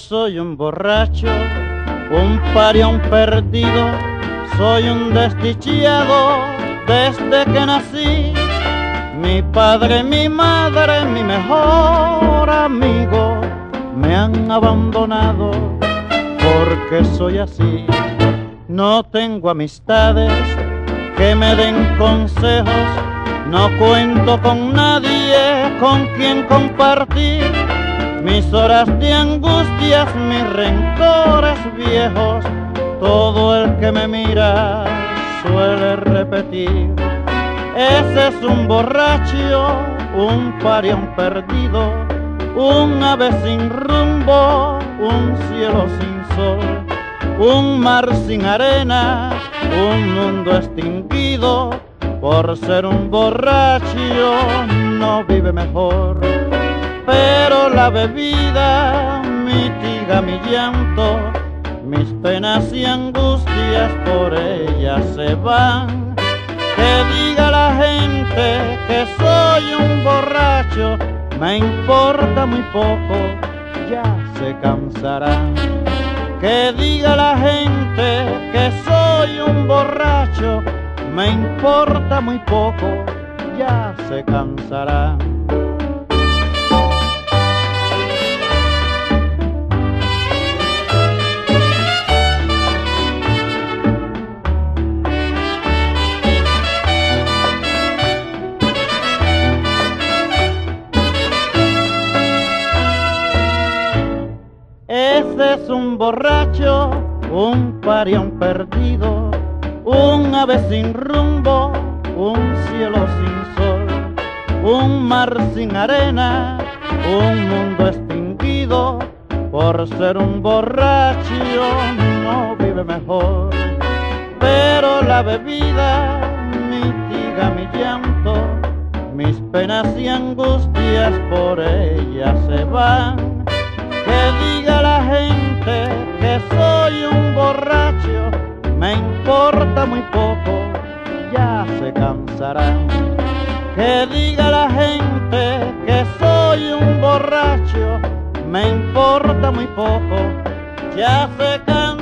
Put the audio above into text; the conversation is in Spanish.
soy un borracho, un parión perdido, soy un desdichado desde que nací. Mi padre, mi madre, mi mejor amigo me han abandonado porque soy así. No tengo amistades que me den consejos, no cuento con nadie con quien compartir mis horas de angustias, mis rencores viejos. Todo el que me mira suele repetir: ese es un borracho, un parión perdido, un ave sin rumbo, un cielo sin sol, un mar sin arena, un mundo extinguido. Por ser un borracho no vive mejor, pero la bebida mitiga mi llanto, mis penas y angustias por ella se van. Que diga la gente que soy un borracho, me importa muy poco, ya se cansarán. Que diga la gente que soy un borracho, me importa muy poco, ya se cansarán. Ese es un borracho, un parión perdido, un ave sin rumbo, un cielo sin sol, un mar sin arena, un mundo extinguido. Por ser un borracho no vive mejor, pero la bebida mitiga mi llanto, mis penas y angustias por ella se van. Que diga la gente que soy un borracho, me importa muy poco, ya se cansarán. Que diga la gente que soy un borracho, me importa muy poco, ya se cansarán.